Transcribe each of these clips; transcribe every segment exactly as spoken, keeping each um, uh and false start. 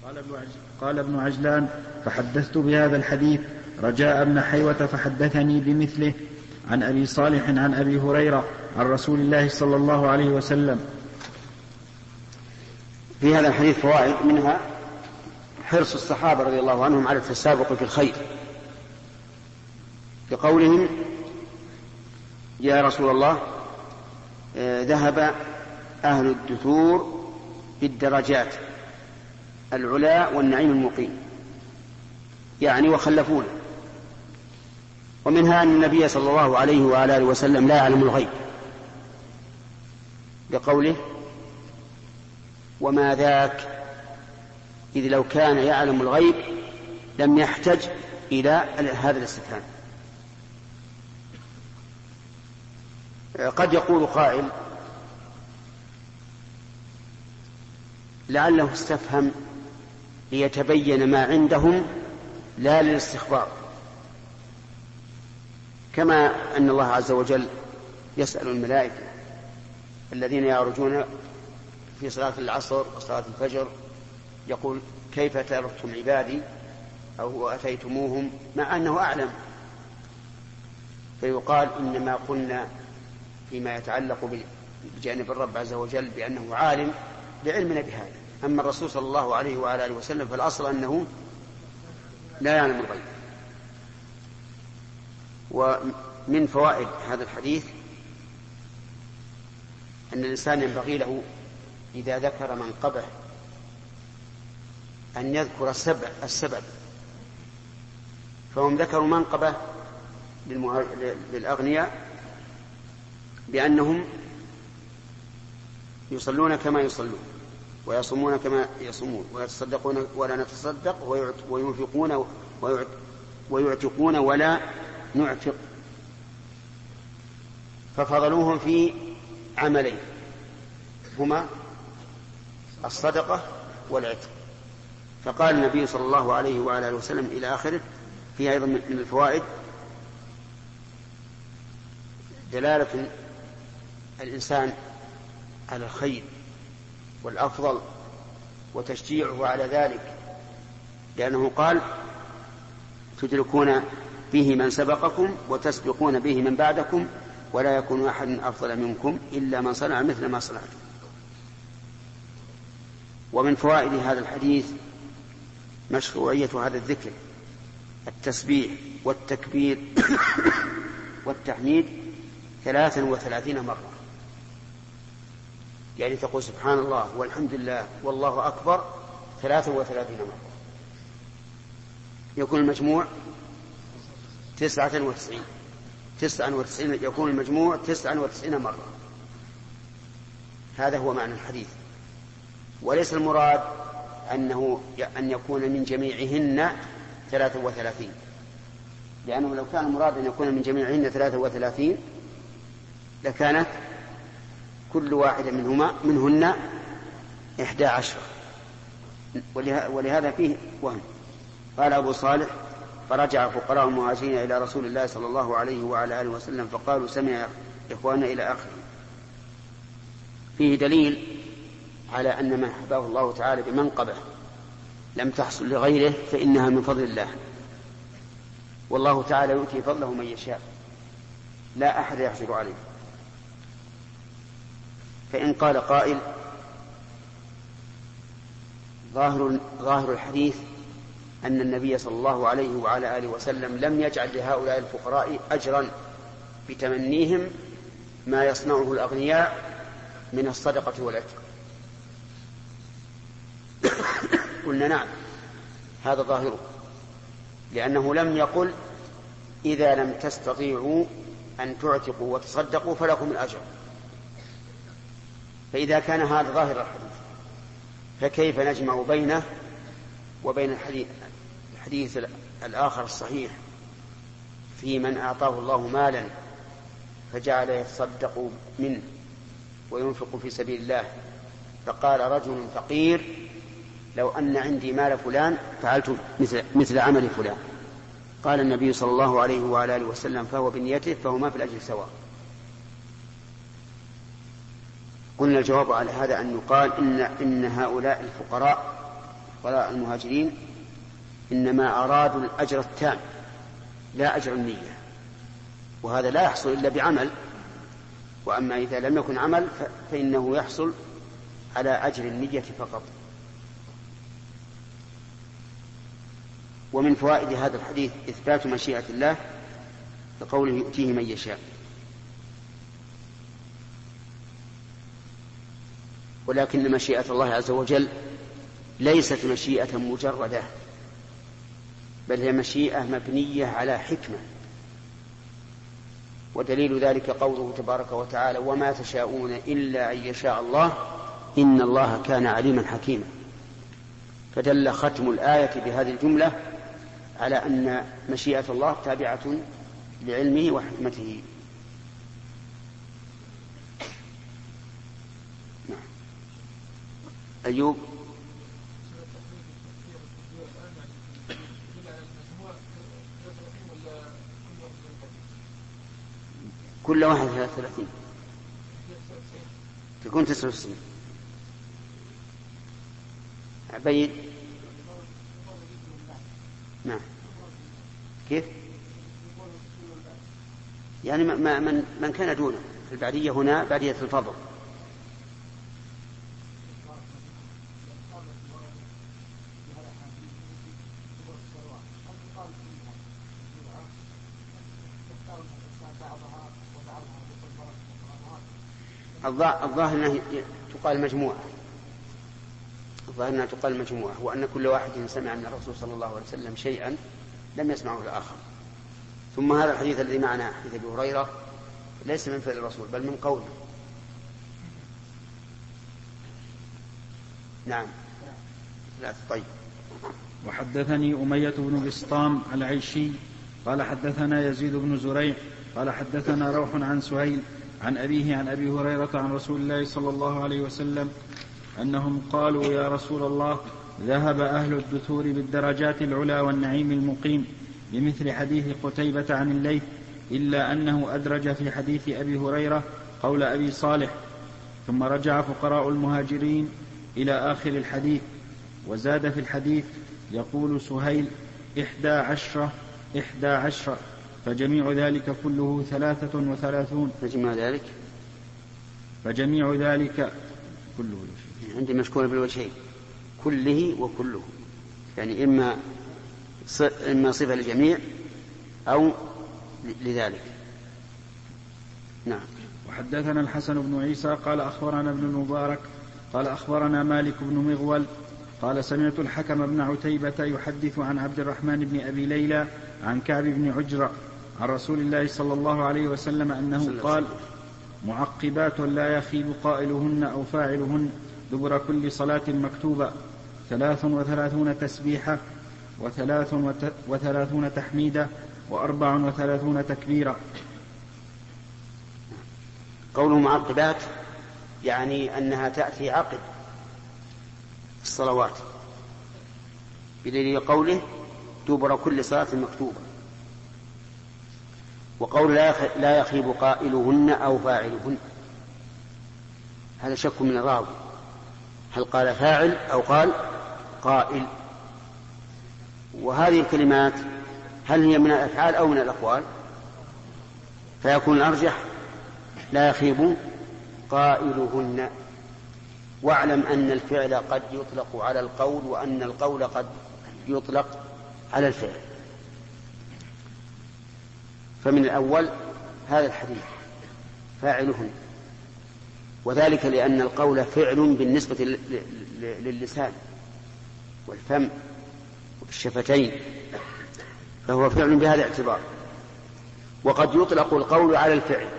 قال ابن عج... قال ابن عجلان: فحدثت بهذا الحديث رجاء بن حيوة فحدثني بمثله عن أبي صالح عن أبي هريرة عن رسول الله صلى الله عليه وسلم. في هذا الحديث فوائد، منها حرص الصحابة رضي الله عنهم على التسابق في الخير، بقولهم: يا رسول الله، ذهب أهل الدثور بالدرجات العلا والنعيم المقيم، يعني وخلفونا. ومنها أن النبي صلى الله عليه وعلى آله وسلم لا يعلم الغيب، بقوله: وما ذاك، إذ لو كان يعلم الغيب لم يحتج إلى هذا الاستفهام. قد يقول قائل: لعله استفهم ليتبين ما عندهم لا للاستخبار، كما أن الله عز وجل يسأل الملائكة الذين يعرجون في صلاة العصر وصلاة الفجر، يقول: كيف تركتم عبادي أو أتيتموهم، مع أنه أعلم، فيقال: إنما قلنا فيما يتعلق بجانب الرب عز وجل بأنه عالم لعلمنا بهذا. أما الرسول صلى الله عليه وعلى آله وسلم فالأصل أنه لا يعلم الغيب. ومن فوائد هذا الحديث أن الإنسان ينبغي له إذا ذكر منقبه أن يذكر السبب, السبب فهم ذكروا منقبة للأغنياء بأنهم يصلون كما يصلون، ويصومون كما يصومون، ويتصدقون ولا نتصدق، وينفقون ويعتقون ولا نعتق، ففضلوهم في عملين هما الصدقة والعتق. فقال النبي صلى الله عليه وعلى آله وسلم إلى آخره. فيها أيضا من الفوائد دلالة الإنسان على الخير والأفضل وتشجيعه على ذلك، لأنه قال: تدركون به من سبقكم وتسبقون به من بعدكم ولا يكون أحد أفضل منكم إلا من صنع مثل ما صنعتم. ومن فوائد هذا الحديث مشروعية هذا الذكر، التسبيح والتكبير والتحميد ثلاثا وثلاثين مرة، يعني تقول سبحان الله والحمد لله والله أكبر ثلاثا وثلاثين مرة، يكون المجموع تسعة وتسعين تسعة وتسعين يكون المجموع تسعة وتسعين مرة. هذا هو معنى الحديث، وليس المراد أنه أن يكون من جميعهن ثلاثة وثلاثين، لأنه لو كان المراد أن يكون من جميعهن ثلاثة وثلاثين لكانت كل واحدة منهما منهن إحدى عشر، ولهذا فيه وهم. قال أبو صالح: فرجع فقراء المهاجرين إلى رسول الله صلى الله عليه وعلى آله وسلم فقالوا: سمع إخواننا إلى آخره. فيه دليل على أن من حباه الله تعالى بمنقبة لم تحصل لغيره فإنها من فضل الله، والله تعالى يؤتي فضله من يشاء، لا أحد يحصل عليه. فإن قال قائل: ظاهر, ظاهر الحديث أن النبي صلى الله عليه وعلى آله وسلم لم يجعل لهؤلاء الفقراء أجرا بتمنيهم ما يصنعه الأغنياء من الصدقة والعتق. قلنا نعم، هذا ظاهره، لأنه لم يقل: إذا لم تستطيعوا أن تعتقوا وتصدقوا فلكم الأجر. فإذا كان هذا ظاهر الحديث فكيف نجمع بينه وبين الحديث, الحديث الآخر الصحيح في من أعطاه الله مالا فجعل يتصدق منه وينفق في سبيل الله، فقال رجل فقير: لو أن عندي مال فلان فعلت مثل, مثل عمل فلان. قال النبي صلى الله عليه وعلى آله وسلم: فهو بنيته فهما في الأجر سواء. قلنا الجواب على هذا أن يقال إن, إن هؤلاء الفقراء فقراء المهاجرين إنما أرادوا الأجر التام لا أجر النية، وهذا لا يحصل إلا بعمل، وأما إذا لم يكن عمل فإنه يحصل على أجر النية فقط. ومن فوائد هذا الحديث إثبات مشيئة الله بقوله يؤتيه من يشاء. ولكن مشيئة الله عز وجل ليست مشيئة مجردة، بل هي مشيئة مبنية على حكمة، ودليل ذلك قوله تبارك وتعالى وما تشاءون إلا أن يشاء الله إن الله كان عليما حكيما. فدل ختم الآية بهذه الجملة على أن مشيئة الله تابعة لعلمه وحكمته. نعم. أيوب كل واحد ثلاثة وثلاثين تكون تسعة وتسعين. عبيد نعم كيف يعني ما من, من كان دونه في البعدية هنا بعدية الفضل. الظاهر أنها تقال مجموعة، الظاهر أنها تقال مجموعة، وأن كل واحد سمع من الرسول صلى الله عليه وسلم شيئا لم يسمعه الآخر. ثم هذا الحديث الذي معنا حديث أبي هريرة ليس من فعل الرسول بل من قوله. نعم. لا طيب. وحدثني أمية بن بسطام العيشي قال حدثنا يزيد بن زريع قال حدثنا روح عن سهيل عن أبيه عن أبي هريرة عن رسول الله صلى الله عليه وسلم أنهم قالوا يا رسول الله ذهب أهل الدثور بالدرجات العلى والنعيم المقيم بمثل حديث قتيبة عن الليث إلا أنه أدرج في حديث أبي هريرة قول أبي صالح ثم رجع فقراء المهاجرين إلى آخر الحديث. وزاد في الحديث يقول سهيل إحدى عشرة إحدى عشرة فجميع ذلك كله ثلاثة وثلاثون. فجميع ذلك فجميع ذلك كله عندي مشكور بالوجهين كله وكله، يعني إما إما صفة للجميع أو لذلك. نعم. وحدثنا الحسن بن عيسى قال أخبرنا ابن المبارك قال أخبرنا مالك بن مغول قال سمعت الحكم بن عتيبة يحدث عن عبد الرحمن بن أبي ليلى عن كعب بن عجرة عن رسول الله صلى الله عليه وسلم أنه قال معقبات لا يخيب قائلهن أو فاعلهن دبر كل صلاة مكتوبة ثلاث وثلاثون تسبيحة وثلاث وثلاثون تحميدة وأربع وثلاثون تكبيرة. قوله معقبات يعني أنها تأتي عقب الصلوات بدليل قوله دبر كل صلاة مكتوبة. وقول لا يخيب قائلهن أو فاعلهن هذا شك من الراوي، هل قال فاعل أو قال قائل؟ وهذه الكلمات هل هي من الأفعال أو من الأقوال؟ فيكون الأرجح لا يخيب قائلهن. واعلم أن الفعل قد يطلق على القول وأن القول قد يطلق على الفعل. فمن الأول هذا الحديث فاعلهن، وذلك لأن القول فعل بالنسبة للسان والفم والشفتين، فهو فعل بهذا الاعتبار. وقد يطلق القول على الفعل،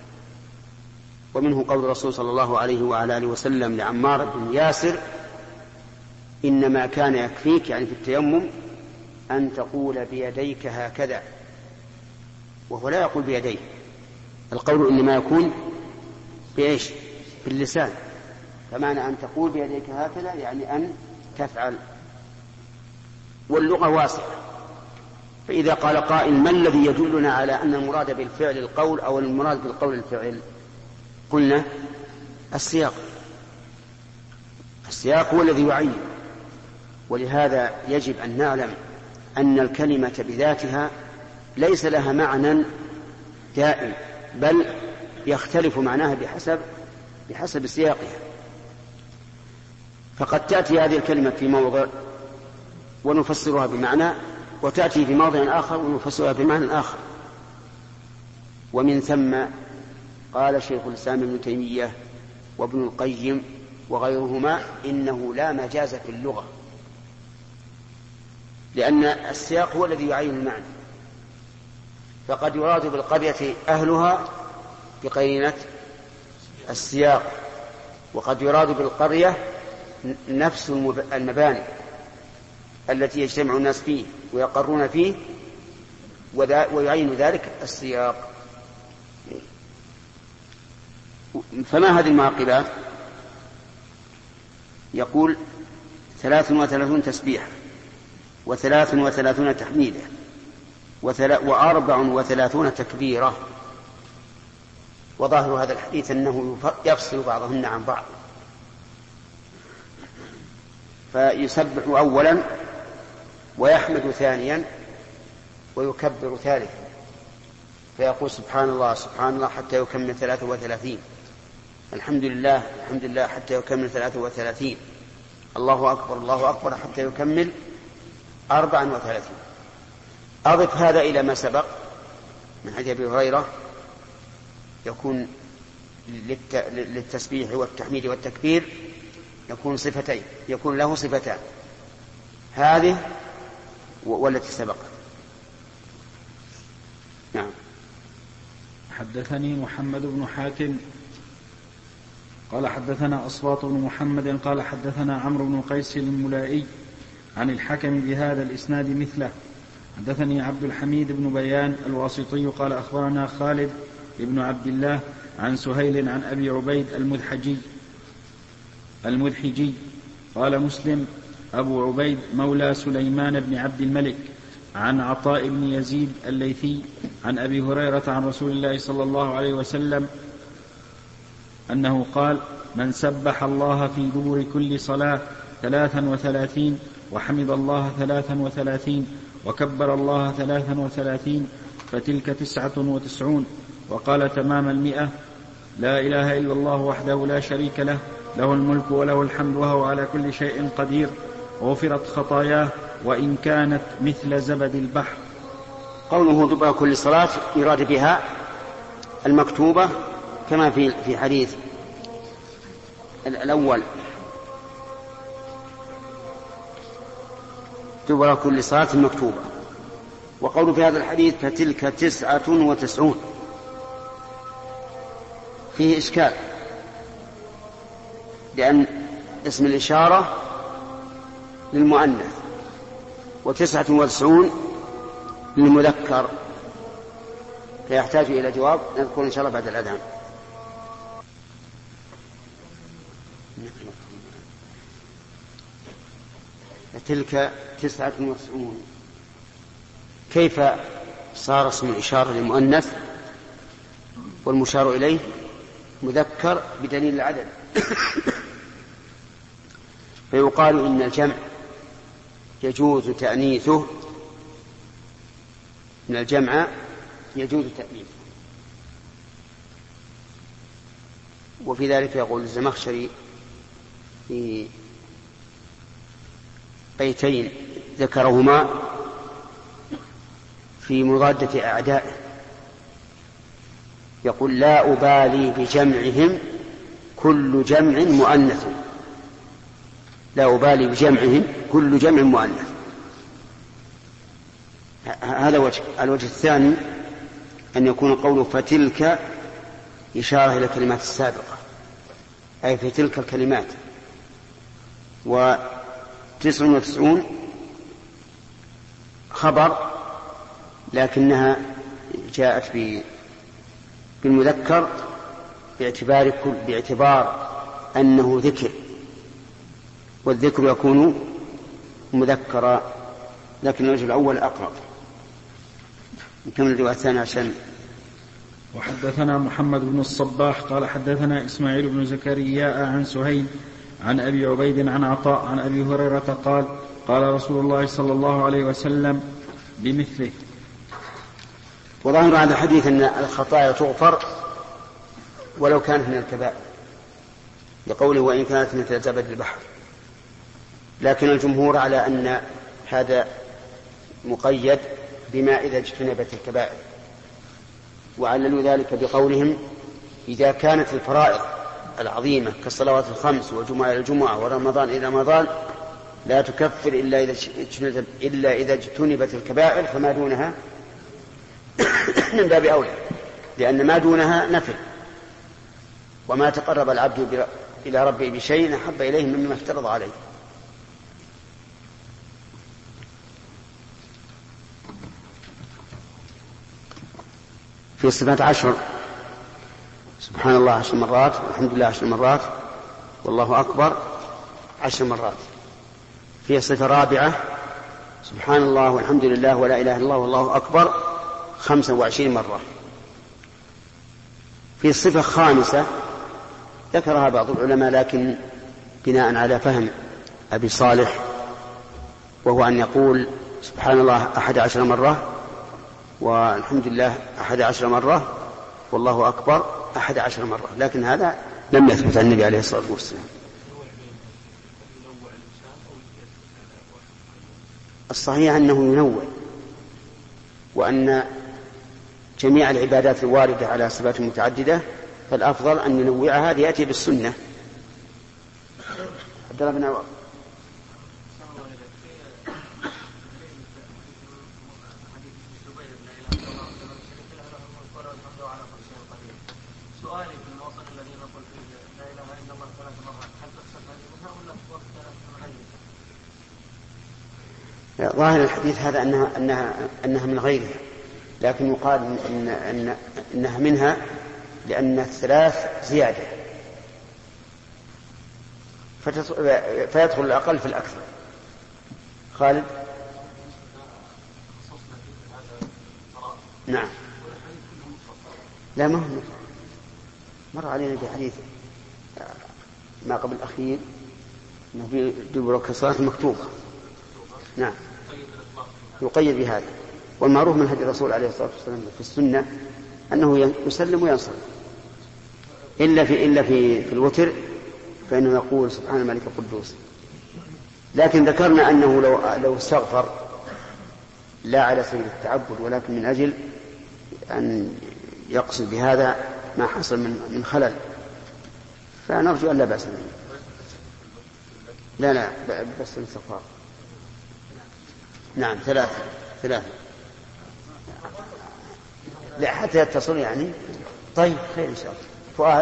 ومنه قول الرسول صلى الله عليه وعلى آله وسلم لعمار بن ياسر إنما كان يكفيك يعني في التيمم أن تقول بيديك هكذا، وهو لا يقول بيديه. القول إنما يكون بإيش؟ باللسان. فمعنى أن تقول بيديك هكذا يعني أن تفعل. واللغة واسعة، فإذا قال قائل ما الذي يدلنا على أن المراد بالفعل القول أو المراد بالقول الفعل؟ قلنا السياق. السياق هو الذي يعين، ولهذا يجب أن نعلم أن الكلمة بذاتها ليس لها معنى دائم، بل يختلف معناها بحسب بحسب سياقها. فقد تأتي هذه الكلمة في موضع ونفسرها بمعنى، وتأتي في موضع آخر ونفسرها بمعنى آخر. ومن ثم قال شيخ الإسلام ابن تيمية وابن القيم وغيرهما إنه لا مجاز في اللغة، لأن السياق هو الذي يعين المعنى. فقد يراد بالقرية أهلها بقرينة السياق، وقد يراد بالقرية نفس المباني التي يجتمع الناس فيه ويقرون فيه، ويعين ذلك السياق. فما هذه المعقبات؟ يقول ثلاث وثلاثون تسبيحة وثلاث وثلاثون تحميدة وأربع وثلاثون تكبيرة. وظاهر هذا الحديث أنه يفصل بعضهن عن بعض، فيسبح أولا ويحمد ثانيا ويكبر ثالثا، فيقول سبحان الله سبحان الله حتى يكمل ثلاثة وثلاثين، الحمد لله الحمد لله حتى يكمل ثلاثة وثلاثين، الله أكبر الله أكبر حتى يكمل أربعا وثلاثين. أضف هذا إلى ما سبق من حديث أبي هريرة، يكون للتسبيح والتحميد والتكبير يكون صفتين، يكون له صفتان، هذه والتي سبقت. نعم. حدثني محمد بن حاتم قال حدثنا أصوات بن محمد قال حدثنا عمرو بن قيس الملائي عن الحكم بهذا الإسناد مثله. حدثني عبد الحميد بن بيان الواسطي قال أخبرنا خالد بن عبد الله عن سهيل عن أبي عبيد المذحجي المذحجي قال مسلم أبو عبيد مولى سليمان بن عبد الملك عن عطاء بن يزيد الليثي عن أبي هريرة عن رسول الله صلى الله عليه وسلم أنه قال: من سبح الله في دبر كل صلاة ثلاثا وثلاثين وحمد الله ثلاثا وثلاثين وكبر الله ثلاثا وثلاثين فتلك تسعة وتسعون. وقال تمام المئة: لا إله إلا الله وحده لا شريك له له الملك وله الحمد وهو على كل شيء قدير غفرت خطاياه وإن كانت مثل زبد البحر. قوله دبر كل صلاة يراد بها المكتوبة كما في في حديث الأول دبر كل صلاة مكتوبة. وقوله في هذا الحديث فتلك تسعة وتسعون فيه إشكال، لأن اسم الإشارة للمؤنث وتسعة وتسعون للمذكر، فيحتاج إلى جواب نذكر إن شاء الله بعد الأذان. تلك تسعة وتسعون كيف صار اسم الإشارة للمؤنث والمشار إليه مذكر بدليل العدد؟ فيقال إن الجمع يجوز تأنيثه، إن الجمع يجوز تأنيثه. وفي ذلك يقول الزمخشري في بيتين ذكرهما في مضادة أعدائه، يقول: لا أبالي بجمعهم كل جمع مؤنث، لا أبالي بجمعهم كل جمع مؤنث. هذا وجه. الوجه الثاني أن يكون قوله فتلك إشارة إلى الكلمات السابقة، أي في تلك الكلمات. وتسع وتسعون خبر لكنها جاءت بالمذكر باعتبار, كل باعتبار أنه ذكر، والذكر يكون مذكرا، لكن الوجه الأول أقرب. نكمل الرواية الثانية عشان. وحدثنا محمد بن الصباح قال حدثنا إسماعيل بن زكريا عن سهيل عن أبي عبيد عن عطاء عن أبي هريرة قال قال رسول الله صلى الله عليه وسلم بمثله. وظاهر هذا الحديث أن الخطايا تغفر ولو كانت من الكبائر، لقوله وإن كانت مثل زبد البحر، لكن الجمهور على أن هذا مقيد بما إذا اجتنبت الكبائر، وعللوا ذلك بقولهم إذا كانت الفرائض العظيمة كالصلوات الخمس والجمعة إلى الجمعة ورمضان إلى رمضان لا تكفر إلا إذا اجتنبت, إلا إذا اجتنبت الكبائر، فما دونها من باب أولى، لأن ما دونها نفل، وما تقرب العبد إلى ربه بشيء أحب إليه مما افترض عليه. في الصفات عشر: سبحان الله عشر مرات، والحمد لله عشر مرات، والله أكبر عشر مرات. في صفة رابعة: سبحان الله والحمد لله ولا إله إلا الله والله أكبر خمسة وعشرين مرة. في صفة خامسة ذكرها بعض العلماء لكن بناء على فهم أبي صالح، وهو أن يقول سبحان الله أحد عشر مرة، والحمد لله أحد عشر مرة، والله أكبر أحد عشر مرة، لكن هذا لم يثبت عن النبي عليه الصلاة والسلام. الصحيح أنه ينوع، وأن جميع العبادات الواردة على صفات متعددة فالأفضل أن ينوعها ليأتي بالسنة. عبد الله بن عمر. سؤالي في الموطن الذي نقول فيه لا إله إلا الله ثلاث مرات هل تحسب هذه منها ولا وقت ثلاث؟ ظاهر الحديث هذا أنها, أنها, أنها من غيرها، لكن يقال إن إن إنها منها لأن الثلاث زيادة فيدخل الأقل في الأكثر. خالد. نعم. لا ما هو مر علينا بحديث ما قبل الأخير أنه في دبر كصلاة مكتوبة. نعم يقيد بهذا، والمعروف من هدي الرسول عليه الصلاة والسلام في السنة أنه يسلم وينصرف، إلا في إلا في في الوتر فإنه يقول سبحان الملك القدوس. لكن ذكرنا أنه لو لو استغفر لا على سبيل التعبد ولكن من أجل أن يقصد بهذا ما حصل من من خلل، فنرجو أن لا بأس به. لا لا بس الاستغفار. نعم ثلاثة ثلاثة لا حتى يتصل يعني. طيب خير إن شاء الله. فؤاد.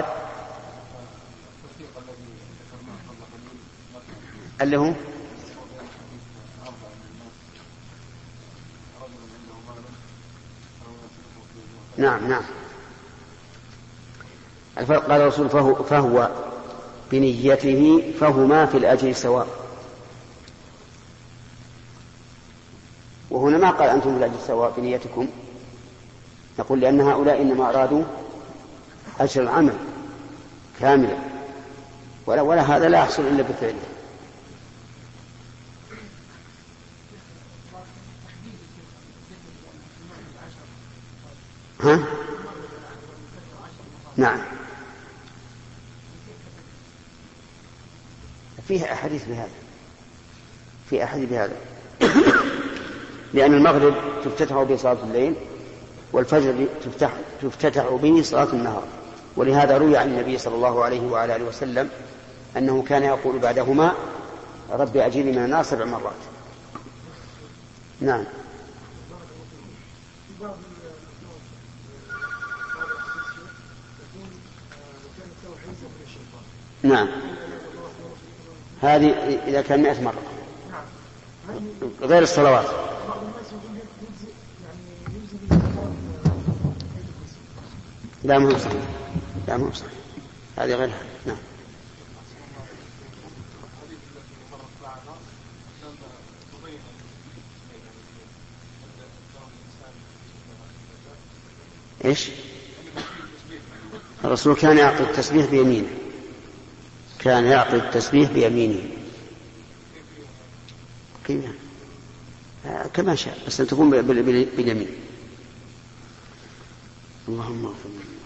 اللي هو نعم نعم قال الرسول فهو, فهو بنيته فهما في الأجر سواء. وهنا ما قال أنتم في الأجر سواء بنيتكم، نقول لأن هؤلاء إنما أرادوا أجر العمل كاملا، ولا, ولا هذا لا يحصل إلا بفعله. ها؟ نعم فيها أحاديث بهذا، في أحاديث بهذا لأن المغرب تفتتح به صلاة الليل والفجر تفتح, تفتتح به صلاة النهار، ولهذا روي عن النبي صلى الله عليه وعلى آله وسلم أنه كان يقول بعدهما رب أجيرني من النار سبع مرات. نعم نعم هذه إذا كان مئة مرة غير الصلوات. لا مهم صحيح، لا مهم صحيح، هذه غير هذه. نعم إيش؟ الرسول كان يعقد التسبيح بيمينه، كان يعطي التسبيح بيمينه. كيف آه كما شاء، بس أن تكون باليمين. اللهم اغفر لي.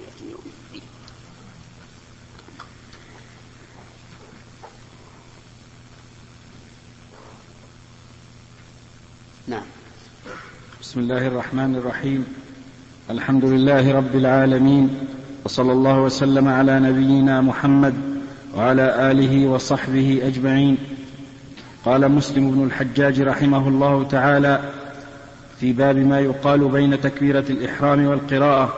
نعم. بسم الله الرحمن الرحيم. الحمد لله رب العالمين، وصلى الله وسلم على نبينا محمد وعلى آله وصحبه أجمعين. قال مسلم بن الحجاج رحمه الله تعالى في باب ما يقال بين تكبيرة الإحرام والقراءة: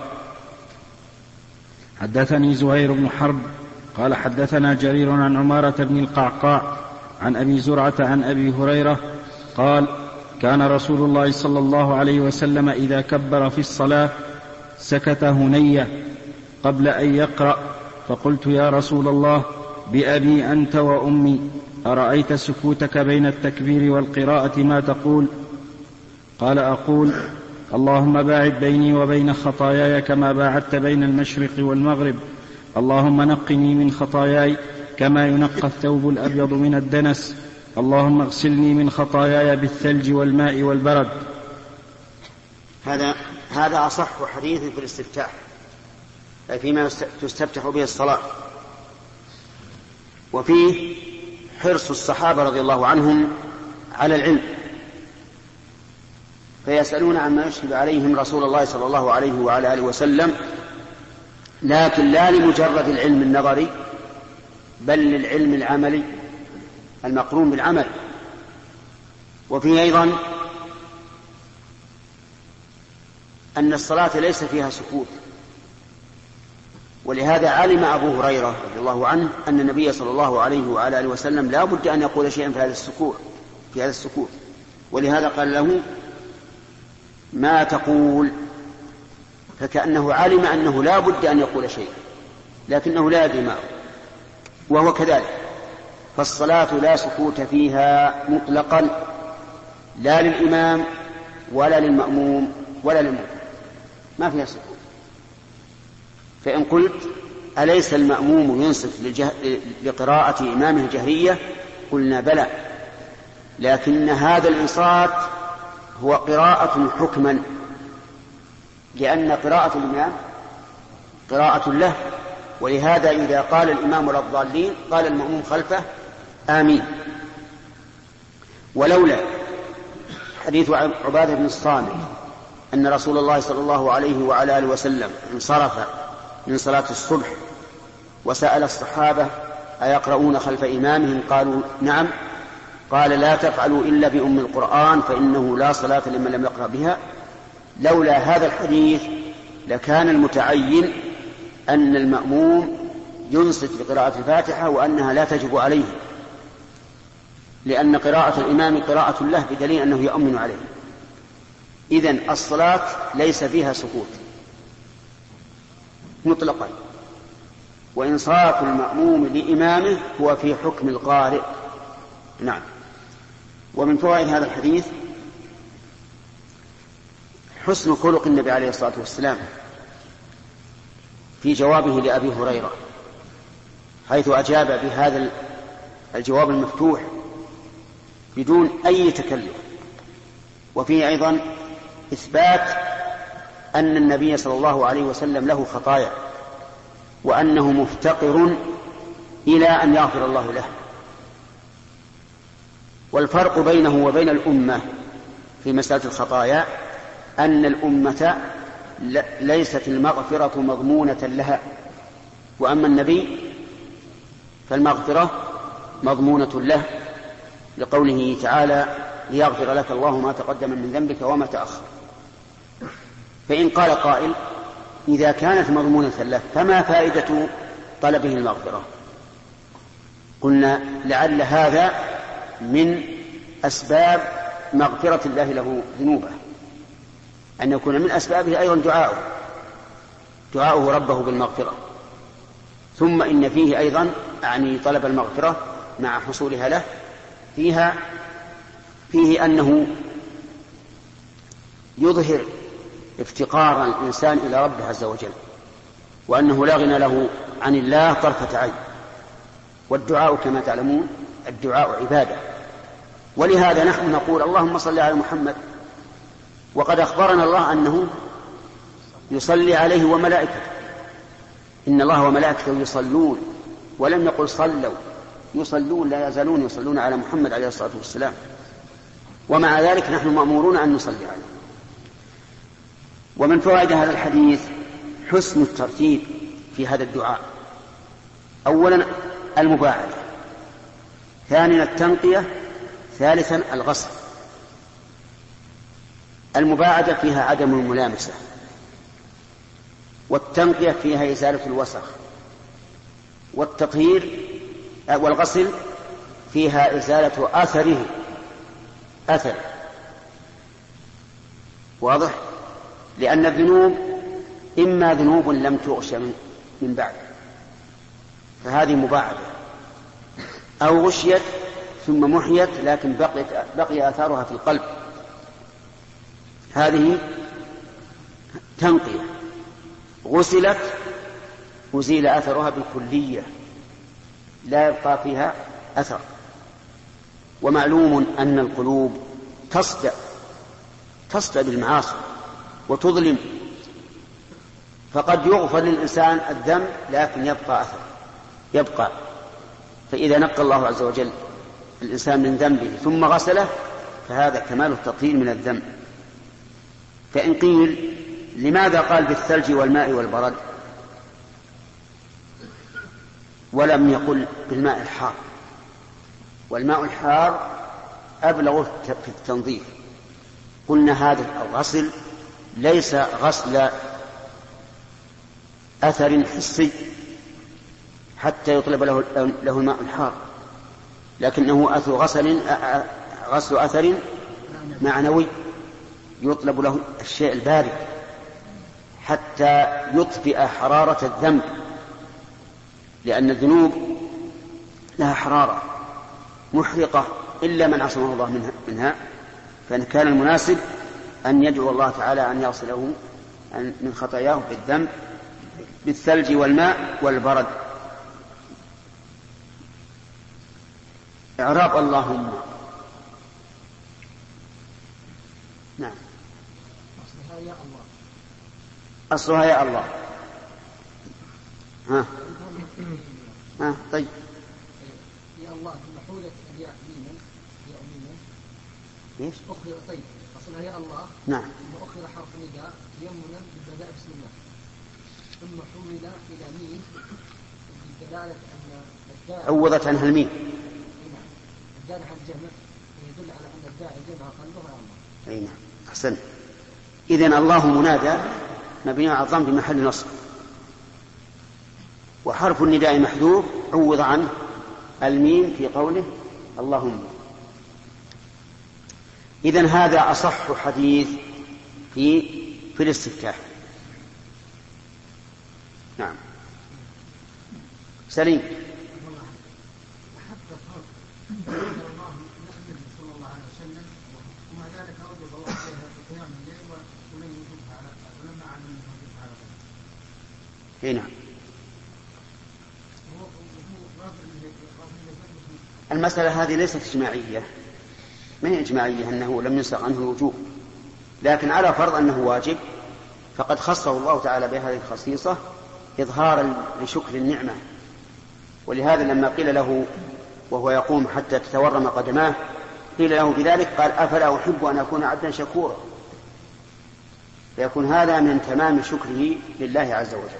حدثني زهير بن حرب قال حدثنا جرير عن عمارة بن القعقاع عن أبي زرعة عن أبي هريرة قال: كان رسول الله صلى الله عليه وسلم إذا كبر في الصلاة سكت هنية قبل أن يقرأ، فقلت: يا رسول الله، بأبي أنت وأمي، أرأيت سكوتك بين التكبير والقراءة ما تقول؟ قال: أقول: اللهم باعد بيني وبين خطاياي كما باعدت بين المشرق والمغرب، اللهم نقني من خطاياي كما ينقى الثوب الأبيض من الدنس، اللهم اغسلني من خطاياي بالثلج والماء والبرد. هذا هذا أصح حديث في الاستفتاح، أي فيما تستفتح به الصلاة، وفيه حرص الصحابة رضي الله عنهم على العلم، فيسألون عما يشهد عليهم رسول الله صلى الله عليه وعلى آله وسلم، لكن لا لمجرد العلم النظري، بل للعلم العملي المقرون بالعمل. وفيه أيضا أن الصلاة ليس فيها سكوت، ولهذا علم أبو هريرة رضي الله عنه أن النبي صلى الله عليه وعلى آله وسلم لا بد أن يقول شيئا في هذا السكوت في هذا السكوت ولهذا قال له: ما تقول؟ فكأنه علم أنه لا بد أن يقول شيئا، لكنه لا يدري ما، وهو كذلك. فالصلاة لا سكوت فيها مطلقا، لا للإمام ولا للمأموم ولا للمؤمن، ما فيها سكوت. فإن قلت: أليس المأموم ينصت لقراءة إمامه جهرية؟ قلنا: بلى، لكن هذا الإنصات هو قراءة حكما، لأن قراءة الإمام قراءة له، ولهذا إذا قال الإمام ولا الضالين قال المأموم خلفه: آمين. ولولا حديث عبادة بن الصامت أن رسول الله صلى الله عليه وعلى آله وسلم انصرف من صلاة الصبح وسأل الصحابة: أيقرؤون خلف إمامهم؟ قالوا: نعم. قال: لا تفعلوا إلا بأم القرآن فإنه لا صلاة لمن لم يقرأ بها. لولا هذا الحديث لكان المتعين أن المأموم ينصت لقراءة الفاتحة وأنها لا تجب عليه، لأن قراءة الإمام قراءة له بدليل أنه يؤمن عليه. إذن الصلاة ليس فيها سكوت مطلقا، وإنصات المأموم لإمامه هو في حكم القارئ. نعم. ومن فوائد هذا الحديث حسن خلق النبي عليه الصلاة والسلام في جوابه لأبي هريرة، حيث أجاب بهذا الجواب المفتوح بدون أي تكلف. وفيه أيضا إثبات أن النبي صلى الله عليه وسلم له خطايا، وأنه مفتقر إلى أن يغفر الله له. والفرق بينه وبين الأمة في مسألة الخطايا أن الأمة ليست المغفرة مضمونة لها، وأما النبي فالمغفرة مضمونة له، لقوله تعالى: ليغفر لك الله ما تقدم من ذنبك وما تأخر. فإن قال قائل: إذا كانت مضمونة له فما فائدة طلبه المغفرة؟ قلنا: لعل هذا من أسباب مغفرة الله له ذنوبه، أن يكون من أسبابه أيضا دعاؤه دعاؤه ربه بالمغفرة. ثم إن فيه أيضا أعني طلب المغفرة مع حصولها له فيها فيه أنه يظهر افتقار الإنسان إلى ربه عز وجل، وأنه لا غنى له عن الله طرفة عين، والدعاء كما تعلمون الدعاء عبادة، ولهذا نحن نقول اللهم صل على محمد، وقد أخبرنا الله أنه يصلي عليه وملائكته، إن الله وملائكته يصلون، ولم يقل صلوا، يصلون، لا يزالون يصلون على محمد عليه الصلاة والسلام، ومع ذلك نحن مأمورون أن نصلي عليه. ومن فوائد هذا الحديث حسن الترتيب في هذا الدعاء، أولا المباعدة، ثانيا التنقية، ثالثا الغسل. المباعدة فيها عدم الملامسة، والتنقية فيها إزالة الوسخ، والتطهير والغسل فيها إزالة أثره أثر واضح، لأن الذنوب إما ذنوب لم تغش من بعد فهذه مباعدة، أو غشيت ثم محيت لكن بقيت بقي آثارها في القلب، هذه تنقية. غسلت أزيل أثرها بالكلية لا يبقى فيها أثر. ومعلوم أن القلوب تصدأ تصدأ بالمعاصي وتظلم، فقد يغفر للإنسان الذنب لكن يبقى أثر يبقى فإذا نقى الله عز وجل الإنسان من ذنبه ثم غسله فهذا كمال التطهير من الذنب. فإن قيل لماذا قال بالثلج والماء والبرد ولم يقل بالماء الحار؟ والماء الحار أبلغ في التنظيف. قلنا هذا الغسل ليس غسل أثر حسي حتى يطلب له, له الماء الحار، لكنه أثر غسل غسل أثر معنوي يطلب له الشيء البارد حتى يطفئ حرارة الذنب، لأن الذنوب لها حرارة محرقة إلا من عصمه الله منها، فإن كان المناسب أن يدعو الله تعالى أن يغسله من خطاياه بالذنب بالثلج والماء والبرد. إعراب اللهم. نعم أصلها يا الله. أصلها يا الله. ها ها طيب يا الله ثم حولت الياء ميما ياء ميما ايش؟ أخر طيب أصلها يا الله. نعم. ثم أخر حرف نداء يمنا بالبداء بسم الله، ثم حول إلى ميم بدلالة أن الداء عوضت عنها الميم. الدال على الجمع يدل على أن الداعي جمع قلبه على الله. أي نعم أحسن. إذن الله منادى مبني على الضم بمحل نصب، وحرف النداء محذوف عوض عنه الميم في قوله اللهم. إذن هذا أصح حديث في في الاستفتاح. نعم سليم. هنا المسألة هذه ليست إجماعية، ما هي إجماعية أنه لم ينسق عنه الوجوب، لكن على فرض أنه واجب فقد خصه الله تعالى بهذه الخصيصة إظهارا لشكر النعمة. ولهذا لما قيل له وهو يقوم حتى تتورم قدماه قيل له بذلك قال أفلا أحب أن أكون عبدا شكورا، فيكون هذا من تمام شكره لله عز وجل.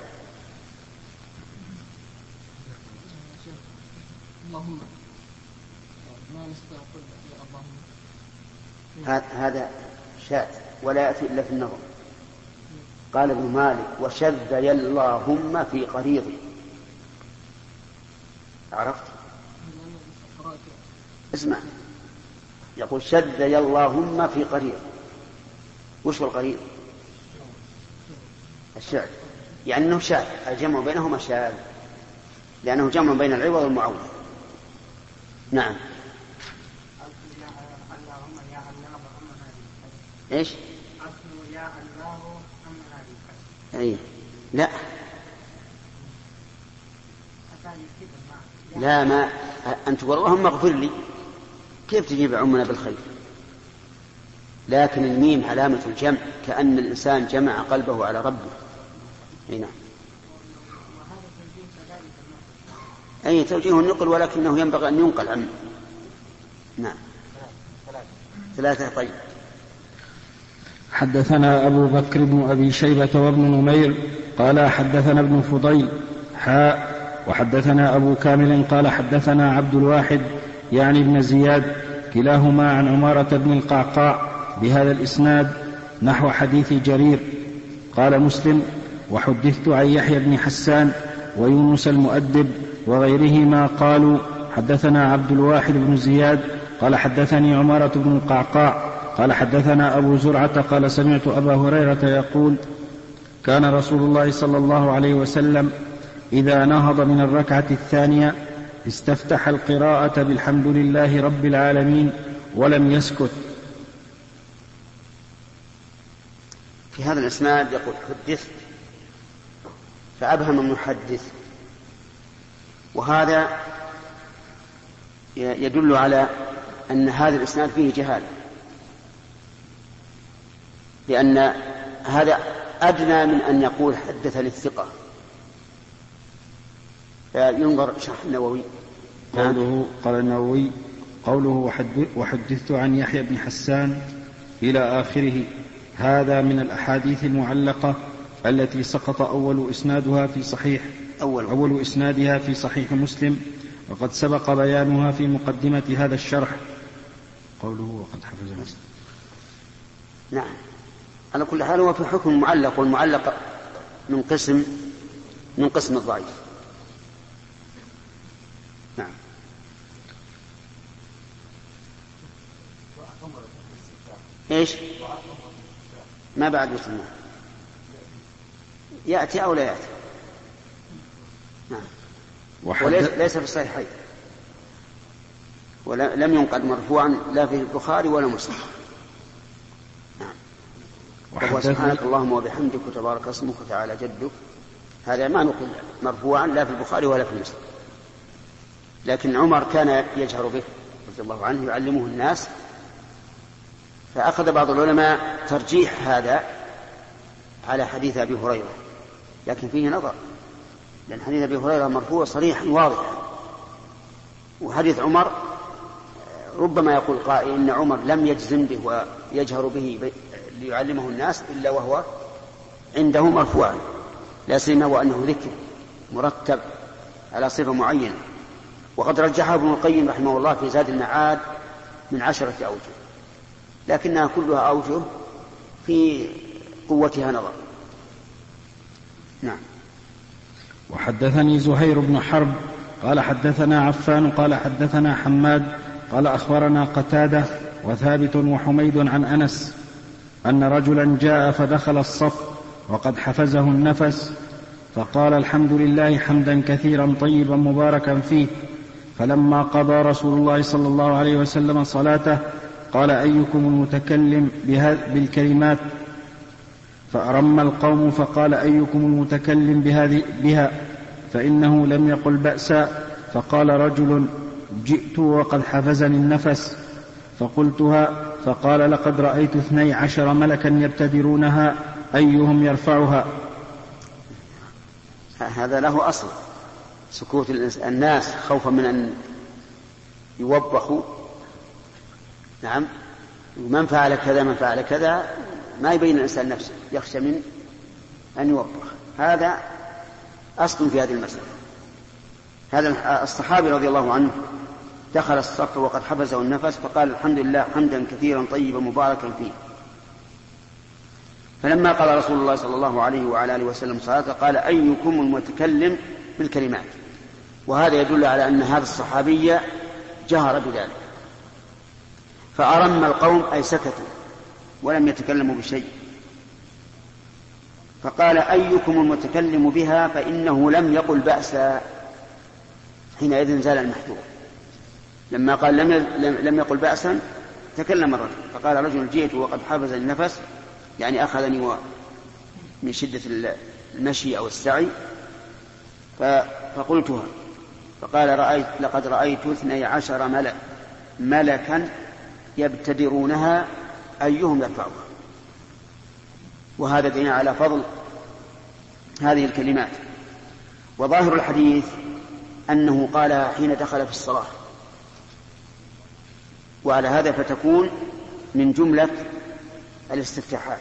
اللهم ما نستطيع نقول يا اللهم. هذا شاذ ولا يأتي إلا في النظر. قال ابن مالك وشذ يا اللهم في قريض. عرفت؟ اسمع يقول شذ يا اللهم في قريض. وش هو القريض؟ الشعر، يعني أنه شاذ، الجمع بينهما شاذ لأنه جمع بين العوض والمعوض. نعم. ايش؟ اي لا لا، ما أنت تقول اللهم اغفر لي، كيف تجيب عمنا بالخير؟ لكن الميم علامة الجمع، كأن الإنسان جمع قلبه على ربه. هنا أي توجيه النقل، ولكنه ينبغي أن ينقل عنه. نعم. ثلاثة. طيب. حدثنا أبو بكر بن أبي شيبة وابن نمير قال حدثنا ابن فضيل حاء وحدثنا أبو كامل قال حدثنا عبد الواحد يعني ابن زياد كلاهما عن عمارة بن القعقاع بهذا الإسناد نحو حديث جرير. قال مسلم: وحدثت عن يحيى بن حسان ويونس المؤدب وغيرهما قالوا حدثنا عبد الواحد بن زياد قال حدثني عمارة بن القعقاع قال حدثنا أبو زرعة قال سمعت أبا هريرة يقول: كان رسول الله صلى الله عليه وسلم إذا نهض من الركعة الثانية استفتح القراءة بالحمد لله رب العالمين ولم يسكت. في هذا الإسناد يقول حدث، فأبهم المحدث، وهذا يدل على أن هذا الإسناد فيه جهالة، لأن هذا أدنى من أن يقول حدث للثقة. ينظر شرح النووي. قوله قال النووي قوله وحدثت عن يحيى بن حسان إلى آخره، هذا من الأحاديث المعلقة التي سقط أول إسنادها في صحيح أول, أول إسنادها في صحيح مسلم، وقد سبق بيانها في مقدمة هذا الشرح. قوله وقد حفظ مسلم. نعم. على كل حال هو في حكم المعلق، والمعلق من قسم من قسم الضعيف. نعم. ايش؟ ما بعد مسلم يأتي أو لا يأتي. نعم. وليس ليس في الصحيحين، ولم ينقل مرفوعا لا في البخاري ولا مسلم. نعم. وهو سبحانك اللهم وبحمدك وتبارك اسمك وتعالى جدك، هذا ما نقل مرفوعا لا في البخاري ولا في مسلم، لكن عمر كان يجهر به رضي الله عنه يعلمه الناس، فأخذ بعض العلماء ترجيح هذا على حديث أبي هريرة، لكن فيه نظر، لأن حديث أبي هريرة مرفوع صريحا واضحا، وحديث عمر ربما يقول قائل إن عمر لم يجزم به ويجهر به ليعلمه الناس إلا وهو عنده مرفوعا، لا سيما وأنه ذكر مرتب على صفة معينة. وقد رجحه ابن القيم رحمه الله في زاد المعاد من عشرة أوجه، لكنها كلها أوجه في قوتها نظر. نعم. وحدثني زهير بن حرب قال حدثنا عفان قال حدثنا حماد قال أخبرنا قتادة وثابت وحميد عن أنس أن رجلا جاء فدخل الصف وقد حفزه النفس، فقال الحمد لله حمدا كثيرا طيبا مباركا فيه، فلما قضى رسول الله صلى الله عليه وسلم صلاته قال أيكم المتكلم بالكلمات، فأرم القوم فقال أيكم المتكلم بهذه بها فإنه لم يقل بأسا، فقال رجل جئت وقد حفزني النفس فقلتها، فقال لقد رأيت اثني عشر ملكا يبتدرونها أيهم يرفعها. هذا له أصل، سكوت الناس خوفا من أن يوبخوا. نعم. من فعل كذا من فعل كذا ما يبين الإنسان نفسه، يخشى من أن يوبخ. هذا أصل في هذه المسألة. هذا الصحابي رضي الله عنه دخل الصف وقد حفزه النفس فقال الحمد لله حمدا كثيرا طيبا مباركا فيه، فلما قال رسول الله صلى الله عليه وعلى آله وسلم صلاته قال أيكم المتكلم بالكلمات، وهذا يدل على أن هذا الصحابي جهر بذلك، فأرم القوم أي سكتوا ولم يتكلموا بشيء، فقال أيكم المتكلم بها فإنه لم يقل بأسا، حينئذ زال المحذور. لما قال لم لم يقل بأسا تكلم الرجل، فقال رجل جئت وقد حفز النفس، يعني أخذني من شدة المشي أو السعي فقلتها، فقال رأيت لقد رأيت اثني عشر ملك ملكا يبتدرونها أيهم يرفعها. وهذا دليل على فضل هذه الكلمات. وظاهر الحديث أنه قالها حين دخل في الصلاة، وعلى هذا فتكون من جملة الاستفتاحات.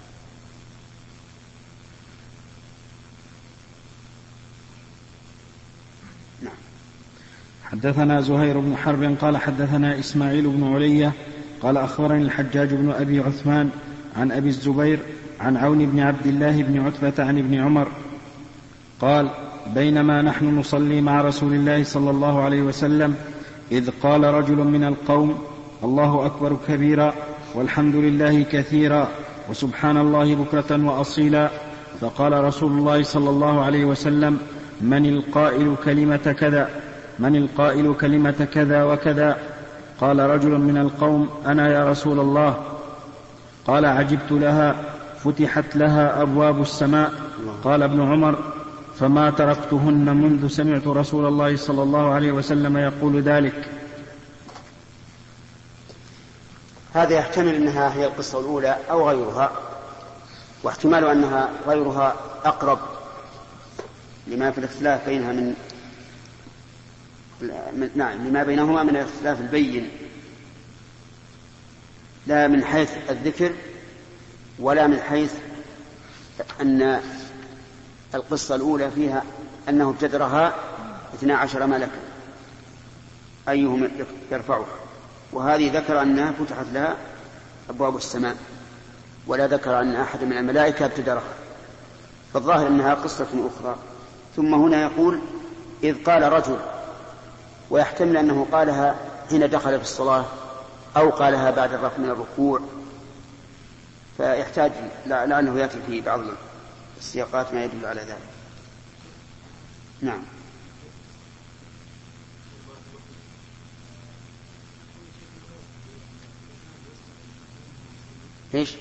نعم. حدثنا زهير بن حرب قال حدثنا إسماعيل بن علية قال أخبرني الحجاج بن أبي عثمان عن أبي الزبير عن عون بن عبد الله بن عتبة عن ابن عمر قال بينما نحن نصلي مع رسول الله صلى الله عليه وسلم إذ قال رجل من القوم الله أكبر كبيرا والحمد لله كثيرا وسبحان الله بكرة وأصيلا. فقال رسول الله صلى الله عليه وسلم من القائل كلمة كذا من القائل كلمة كذا وكذا؟ قال رجل من القوم أنا يا رسول الله. قال عجبت لها فتحت لها أبواب السماء. قال ابن عمر فما تركتهن منذ سمعت رسول الله صلى الله عليه وسلم يقول ذلك. هذا يحتمل أنها هي القصة الأولى أو غيرها، واحتمال أنها غيرها أقرب لما في الاختلاف بينها من نعم لما بينهما من الاختلاف البين، لا من حيث الذكر ولا من حيث أن القصة الأولى فيها أنه ابتدرها اثنا عشر ملكا أيهم يرفعها، وهذه ذكر أنها فتحت لها أبواب السماء، ولا ذكر أن أحد من الملائكة ابتدرها، فالظاهر أنها قصة أخرى. ثم هنا يقول إذ قال رجل، ويحتمل أنه قالها حين دخل في الصلاة أو قالها بعد الرفع من الركوع، فيحتاج لأنه يأتي في بعض السياقات ما يدل على ذلك. نعم. ايش؟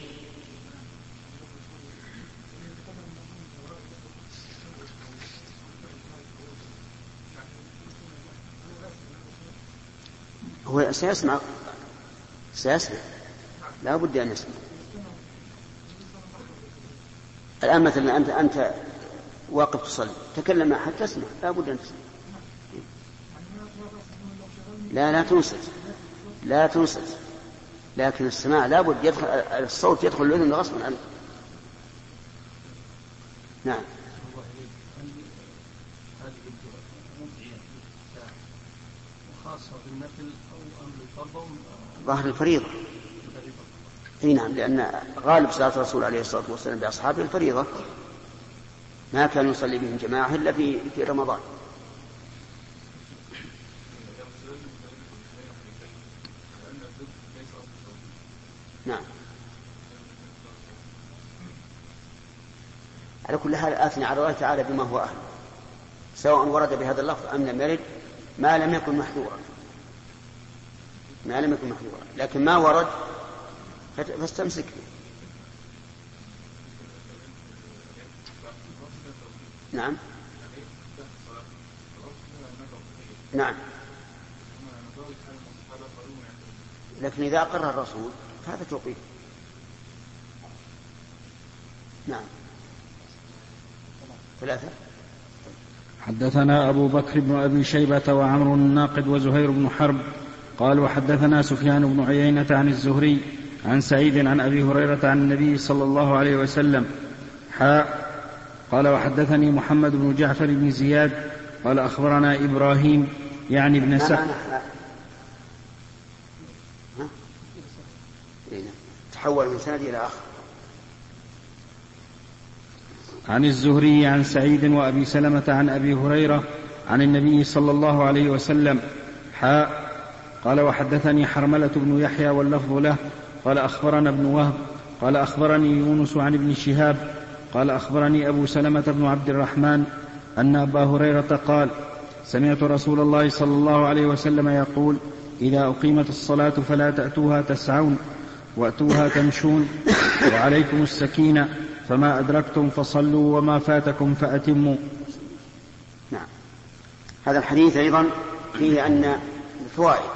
هو سيسمع سيسمع لا بد أن يسمع. الآن مثلا أنت أنت واقف تصلي تكلم مع أحد تسمع، لا بد أن تسمع. لا لا تنصت لا تنصت لكن السماع لا بد يدخل الصوت يدخل الأذن غصبا عنه. نعم. ظهر الفريضة. اي نعم، لأن غالب صلاة الرسول عليه الصلاة والسلام بأصحابه الفريضة، ما كان يصلي بهم جماعة إلا في في رمضان. نعم. على كل حال آثني على الله تعالى بما هو أهل، سواء ورد بهذا اللفظ أم لم يرد، ما لم يكن محذورا ما لم يكن محذورا لكن ما ورد فاستمسك به. نعم نعم. لكن إذا أقر الرسول فهذا توقيف. نعم. ثلاثة. حدثنا أبو بكر بن أبي شيبة وعمر الناقد وزهير بن حرب قال وحدثنا سفيان بن عيينة عن الزهري عن سعيد عن أبي هريرة عن النبي صلى الله عليه وسلم حاء قال وحدثني محمد بن جعفر بن زياد قال أخبرنا إبراهيم يعني ابن سعد. تحول من سند إلى آخر. عن الزهري عن سعيد وأبي سلمة عن أبي هريرة عن النبي صلى الله عليه وسلم حاء قال وحدثني حرملة بن يحيى واللفظ له قال أخبرنا ابن وهب قال أخبرني يونس عن ابن شهاب قال أخبرني أبو سلمة بن عبد الرحمن أن أبا هريرة قال سمعت رسول الله صلى الله عليه وسلم يقول إذا أقيمت الصلاة فلا تأتوها تسعون وأتوها تمشون وعليكم السكينة فما أدركتم فصلوا وما فاتكم فأتموا. نعم. هذا الحديث أيضا فيه أن الفوائد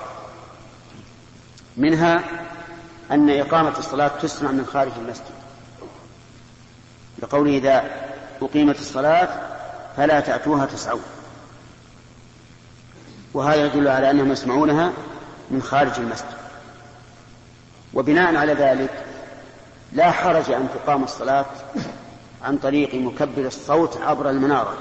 منها أن إقامة الصلاة تسمع من خارج المسجد، لقوله إذا أقيمت الصلاة فلا تأتوها تسعون، وهذا يدل على أنهم يسمعونها من خارج المسجد. وبناء على ذلك لا حرج أن تقام الصلاة عن طريق مكبر الصوت عبر المنارة،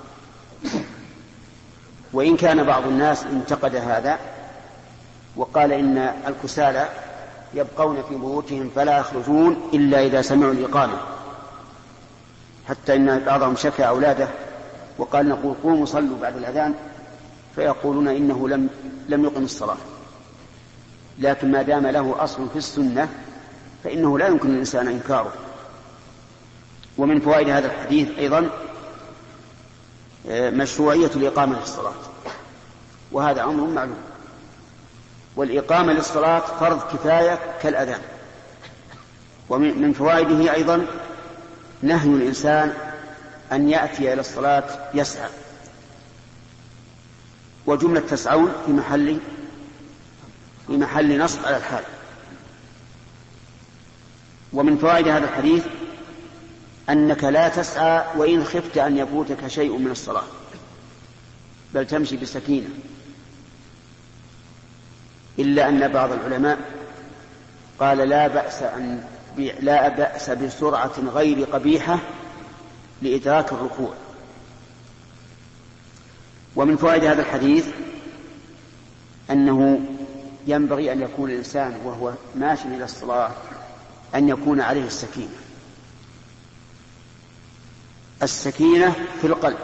وإن كان بعض الناس انتقد هذا وقال إن الكسالى يبقون في بيوتهم فلا يخرجون إلا إذا سمعوا الإقامة، حتى إن بعضهم شكى أولاده وقال نقول قوموا صلوا بعد الأذان، فيقولون إنه لم, لم يقم الصلاة. لكن ما دام له أصل في السنة فإنه لا يمكن للإنسان إنكاره. ومن فوائد هذا الحديث أيضا مشروعية الإقامة للصلاة، وهذا أمر معلوم، والإقامة للصلاة فرض كفاية كالأذان. ومن فوائده أيضا نهي الإنسان أن يأتي إلى الصلاة يسعى، وجملة تسعون في محل في محل نصب على الحال. ومن فوائد هذا الحديث أنك لا تسعى وإن خفت أن يفوتك شيء من الصلاة، بل تمشي بسكينة، إلا أن بعض العلماء قال لا بأس أن لا بأس بسرعة غير قبيحة لإدراك الركوع. ومن فوائد هذا الحديث أنه ينبغي أن يكون الإنسان وهو ماشي إلى الصلاة أن يكون عليه السكينة، السكينة في القلب.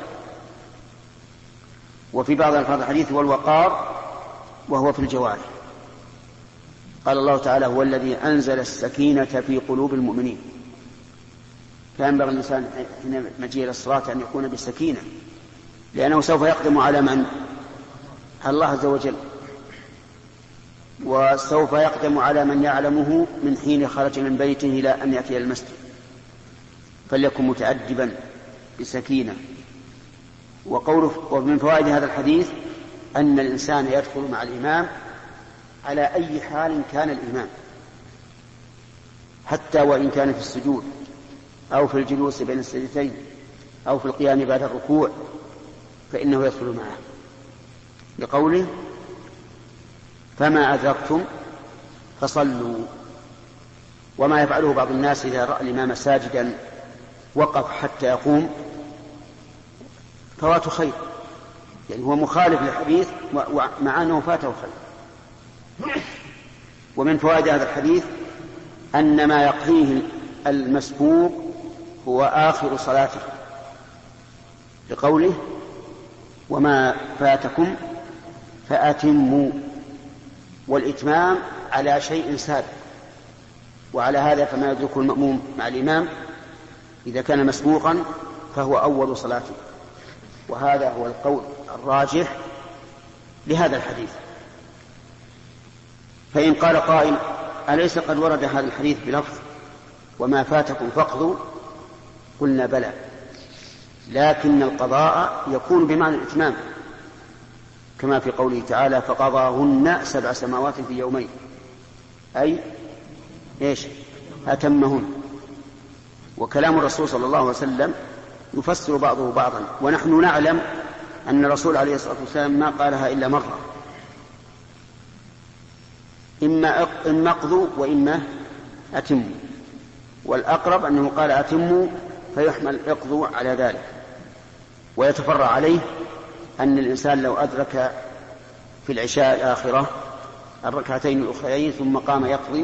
وفي بعض الفاظ الحديث والوقار وهو في الجوارح. قال الله تعالى هو الذي أنزل السكينة في قلوب المؤمنين، فينبغي الإنسان حين مجيء إلى الصلاة أن يكون بسكينة، لأنه سوف يقدم على من؟ على الله عز وجل، وسوف يقدم على من يعلمه من حين خرج من بيته إلى أن يأتي إلى المسجد، فليكن متأدبا بسكينة. وقوله ومن فوائد هذا الحديث أن الإنسان يدخل مع الإمام على أي حال كان الإمام، حتى وإن كان في السجود أو في الجلوس بين السجدتين أو في القيام بعد الركوع فإنه يدخل معه، لقوله فما أدركتم فصلوا. وما يفعله بعض الناس إذا رأى الإمام ساجدا وقف حتى يقوم فوات خير، يعني هو مخالف للحديث مع أنه فاته خير. ومن فوائد هذا الحديث أن ما يقضيه المسبوق هو آخر صلاته، لقوله وما فاتكم فأتموا، والإتمام على شيء سابق. وعلى هذا فما يدرك المأموم مع الإمام إذا كان مسبوقا فهو أول صلاته، وهذا هو القول الراجح لهذا الحديث. فإن قال قائل أليس قد ورد هذا الحديث بلفظ وما فاتكم فاقضوا؟ قلنا بلى، لكن القضاء يكون بمعنى الإتمام، كما في قوله تعالى فقضاهن سبع سماوات في يومين، أي إيش؟ أتمهن. وكلام الرسول صلى الله عليه وسلم يفسر بعضه بعضا، ونحن نعلم أن الرسول عليه الصلاة والسلام ما قالها إلا مرة، إما إما اقضوا وإما أتموا، والأقرب أنه قال أتموا فيحمل اقضوا على ذلك. ويتفرع عليه أن الإنسان لو أدرك في العشاء الآخرة الركعتين الأخريين ثم قام يقضي،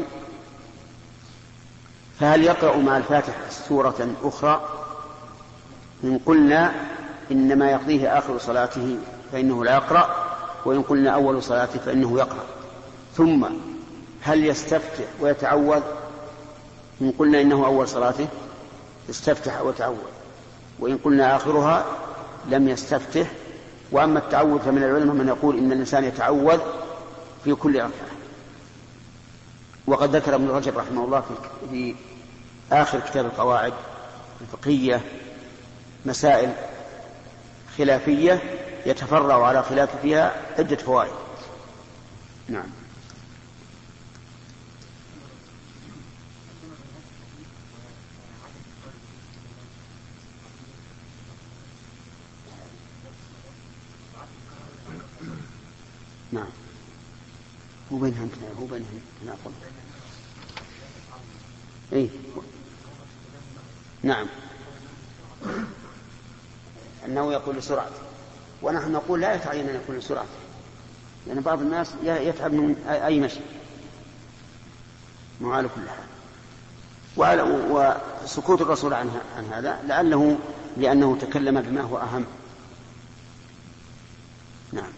فهل يقرأ مع الفاتحة سورة أخرى؟ إن قلنا إنما يقضيه آخر صلاته فإنه لا يقرأ، وإن قلنا أول صلاته فإنه يقرأ. ثم هل يستفتح ويتعوذ؟ إن قلنا إنه أول صلاته استفتح وتعوذ، وإن قلنا آخرها لم يستفتح. وأما التعوذ فمن العلماء من يقول إن الإنسان يتعوذ في كل ركعة. وقد ذكر ابن رجب رحمه الله في آخر كتاب القواعد الفقهية مسائل خلافية يتفرع على خلاف فيها عدة فوائد. نعم. نعم. هو بينهم هو بينهم تناقض. إيه. نعم. أنه يقول لسرعة، ونحن نقول لا يتعين أن يكون لسرعة، لأن يعني بعض الناس يتعب من أي مشي. ما على كل حال. وسكوت الرسول عن هذا لعله لأنه تكلم بما هو أهم. نعم.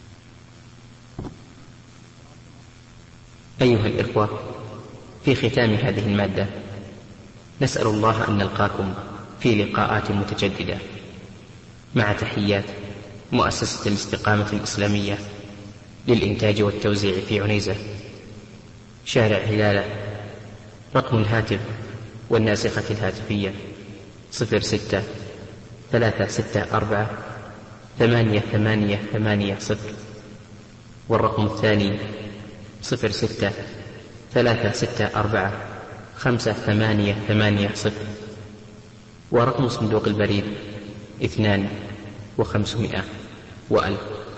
أيها الإخوة، في ختام هذه المادة نسأل الله أن نلقاكم في لقاءات متجددة، مع تحيات مؤسسة الاستقامة الإسلامية للإنتاج والتوزيع في عنيزة، شارع هلالة. رقم الهاتف والناسخة الهاتفية صفر ستة ثلاثة ستة أربعة ثمانية ثمانية ثمانية صفر، والرقم الثاني صفر ستة ثلاثة ستة أربعة خمسة ثمانية ثمانية صفر، ورقم صندوق البريد اثنان وخمسمائة وألف.